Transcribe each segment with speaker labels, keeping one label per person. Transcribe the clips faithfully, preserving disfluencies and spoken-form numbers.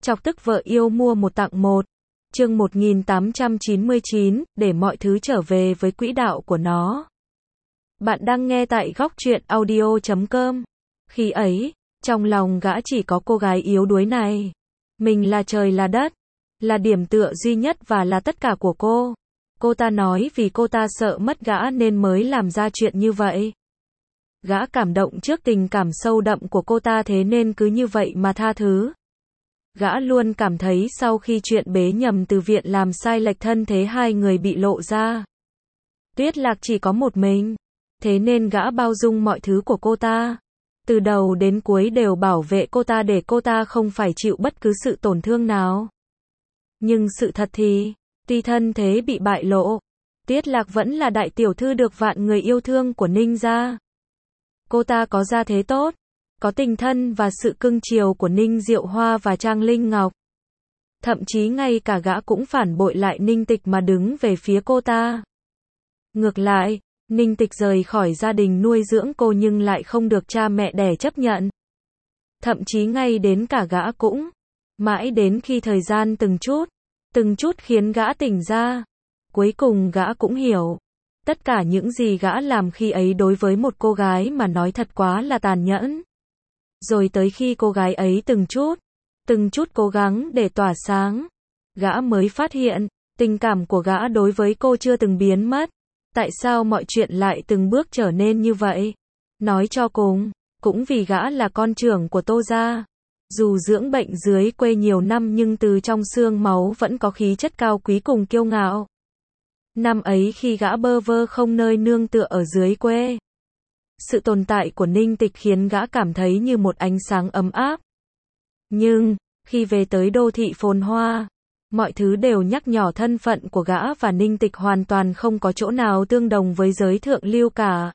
Speaker 1: Chọc tức vợ yêu mua một tặng một. Chương một nghìn tám trăm chín mươi chín, để mọi thứ trở về với quỹ đạo của nó. Bạn đang nghe tại góc truyện audio chấm com. Khi ấy, trong lòng gã chỉ có cô gái yếu đuối này. Mình là trời là đất, là điểm tựa duy nhất và là tất cả của cô. Cô ta nói vì cô ta sợ mất gã nên mới làm ra chuyện như vậy. Gã cảm động trước tình cảm sâu đậm của cô ta, thế nên cứ như vậy mà tha thứ. Gã luôn cảm thấy sau khi chuyện bế nhầm từ viện làm sai lệch thân thế hai người bị lộ ra. Tuyết Lạc chỉ có một mình, thế nên gã bao dung mọi thứ của cô ta. Từ đầu đến cuối đều bảo vệ cô ta để cô ta không phải chịu bất cứ sự tổn thương nào. Nhưng sự thật thì, tuy thân thế bị bại lộ, Tuyết Lạc vẫn là đại tiểu thư được vạn người yêu thương của Ninh gia. Cô ta có gia thế tốt, có tình thân và sự cưng chiều của Ninh Diệu Hoa và Trang Linh Ngọc. Thậm chí ngay cả gã cũng phản bội lại Ninh Tịch mà đứng về phía cô ta. Ngược lại, Ninh Tịch rời khỏi gia đình nuôi dưỡng cô nhưng lại không được cha mẹ đẻ chấp nhận. Thậm chí ngay đến cả gã cũng. Mãi đến khi thời gian từng chút, từng chút khiến gã tỉnh ra. Cuối cùng gã cũng hiểu. Tất cả những gì gã làm khi ấy đối với một cô gái mà nói thật quá là tàn nhẫn. Rồi tới khi cô gái ấy từng chút, từng chút cố gắng để tỏa sáng, gã mới phát hiện, tình cảm của gã đối với cô chưa từng biến mất. Tại sao mọi chuyện lại từng bước trở nên như vậy? Nói cho cùng, cũng vì gã là con trưởng của Tô gia. Dù dưỡng bệnh dưới quê nhiều năm nhưng từ trong xương máu vẫn có khí chất cao quý cùng kiêu ngạo. Năm ấy khi gã bơ vơ không nơi nương tựa ở dưới quê, sự tồn tại của Ninh Tịch khiến gã cảm thấy như một ánh sáng ấm áp. Nhưng, khi về tới đô thị phồn hoa, mọi thứ đều nhắc nhở thân phận của gã và Ninh Tịch hoàn toàn không có chỗ nào tương đồng với giới thượng lưu cả.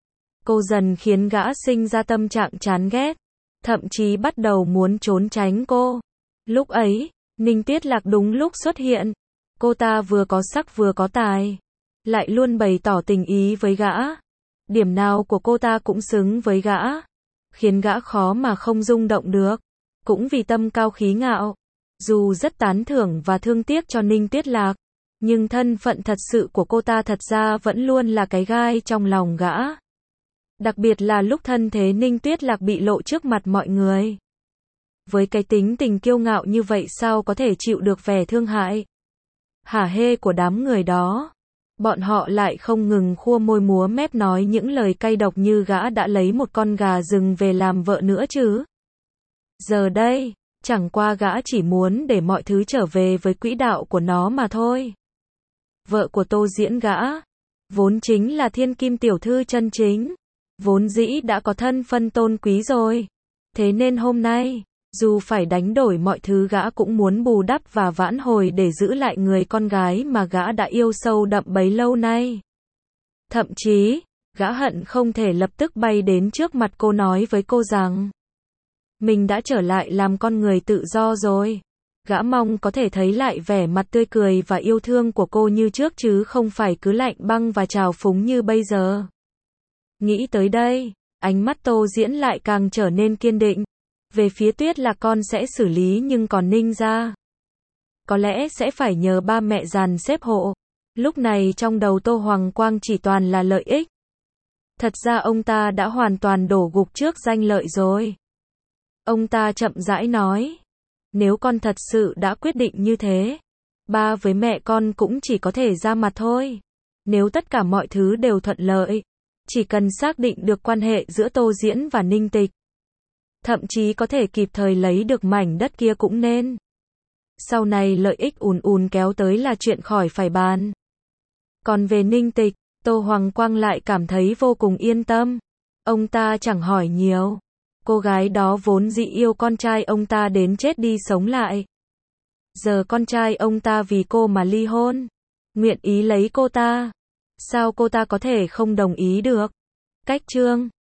Speaker 1: Cô dần khiến gã sinh ra tâm trạng chán ghét, thậm chí bắt đầu muốn trốn tránh cô. Lúc ấy, Ninh Tuyết Lạc đúng lúc xuất hiện. Cô ta vừa có sắc vừa có tài, lại luôn bày tỏ tình ý với gã. Điểm nào của cô ta cũng xứng với gã, khiến gã khó mà không rung động được. Cũng vì tâm cao khí ngạo, dù rất tán thưởng và thương tiếc cho Ninh Tuyết Lạc, nhưng thân phận thật sự của cô ta thật ra vẫn luôn là cái gai trong lòng gã. Đặc biệt là lúc thân thế Ninh Tuyết Lạc bị lộ trước mặt mọi người. Với cái tính tình kiêu ngạo như vậy sao có thể chịu được vẻ thương hại, hả hê của đám người đó. Bọn họ lại không ngừng khua môi múa mép nói những lời cay độc như gã đã lấy một con gà rừng về làm vợ nữa chứ. Giờ đây, chẳng qua gã chỉ muốn để mọi thứ trở về với quỹ đạo của nó mà thôi. Vợ của Tô Diễn gã, vốn chính là thiên kim tiểu thư chân chính, vốn dĩ đã có thân phân tôn quý rồi. Thế nên hôm nay, dù phải đánh đổi mọi thứ gã cũng muốn bù đắp và vãn hồi để giữ lại người con gái mà gã đã yêu sâu đậm bấy lâu nay. Thậm chí, gã hận không thể lập tức bay đến trước mặt cô nói với cô rằng mình đã trở lại làm con người tự do rồi. Gã mong có thể thấy lại vẻ mặt tươi cười và yêu thương của cô như trước chứ không phải cứ lạnh băng và trào phúng như bây giờ. Nghĩ tới đây, ánh mắt Tô Diễn lại càng trở nên kiên định. Về phía Tuyết là con sẽ xử lý nhưng còn Ninh gia, có lẽ sẽ phải nhờ ba mẹ dàn xếp hộ. Lúc này trong đầu Tô Hoàng Quang chỉ toàn là lợi ích. Thật ra ông ta đã hoàn toàn đổ gục trước danh lợi rồi. Ông ta chậm rãi nói, nếu con thật sự đã quyết định như thế, ba với mẹ con cũng chỉ có thể ra mặt thôi. Nếu tất cả mọi thứ đều thuận lợi, chỉ cần xác định được quan hệ giữa Tô Diễn và Ninh Tịch, thậm chí có thể kịp thời lấy được mảnh đất kia cũng nên. Sau này lợi ích ùn ùn kéo tới là chuyện khỏi phải bàn. Còn về Ninh Tịch, Tô Hoàng Quang lại cảm thấy vô cùng yên tâm. Ông ta chẳng hỏi nhiều. Cô gái đó vốn dĩ yêu con trai ông ta đến chết đi sống lại. Giờ con trai ông ta vì cô mà ly hôn, nguyện ý lấy cô ta. Sao cô ta có thể không đồng ý được? Cách chương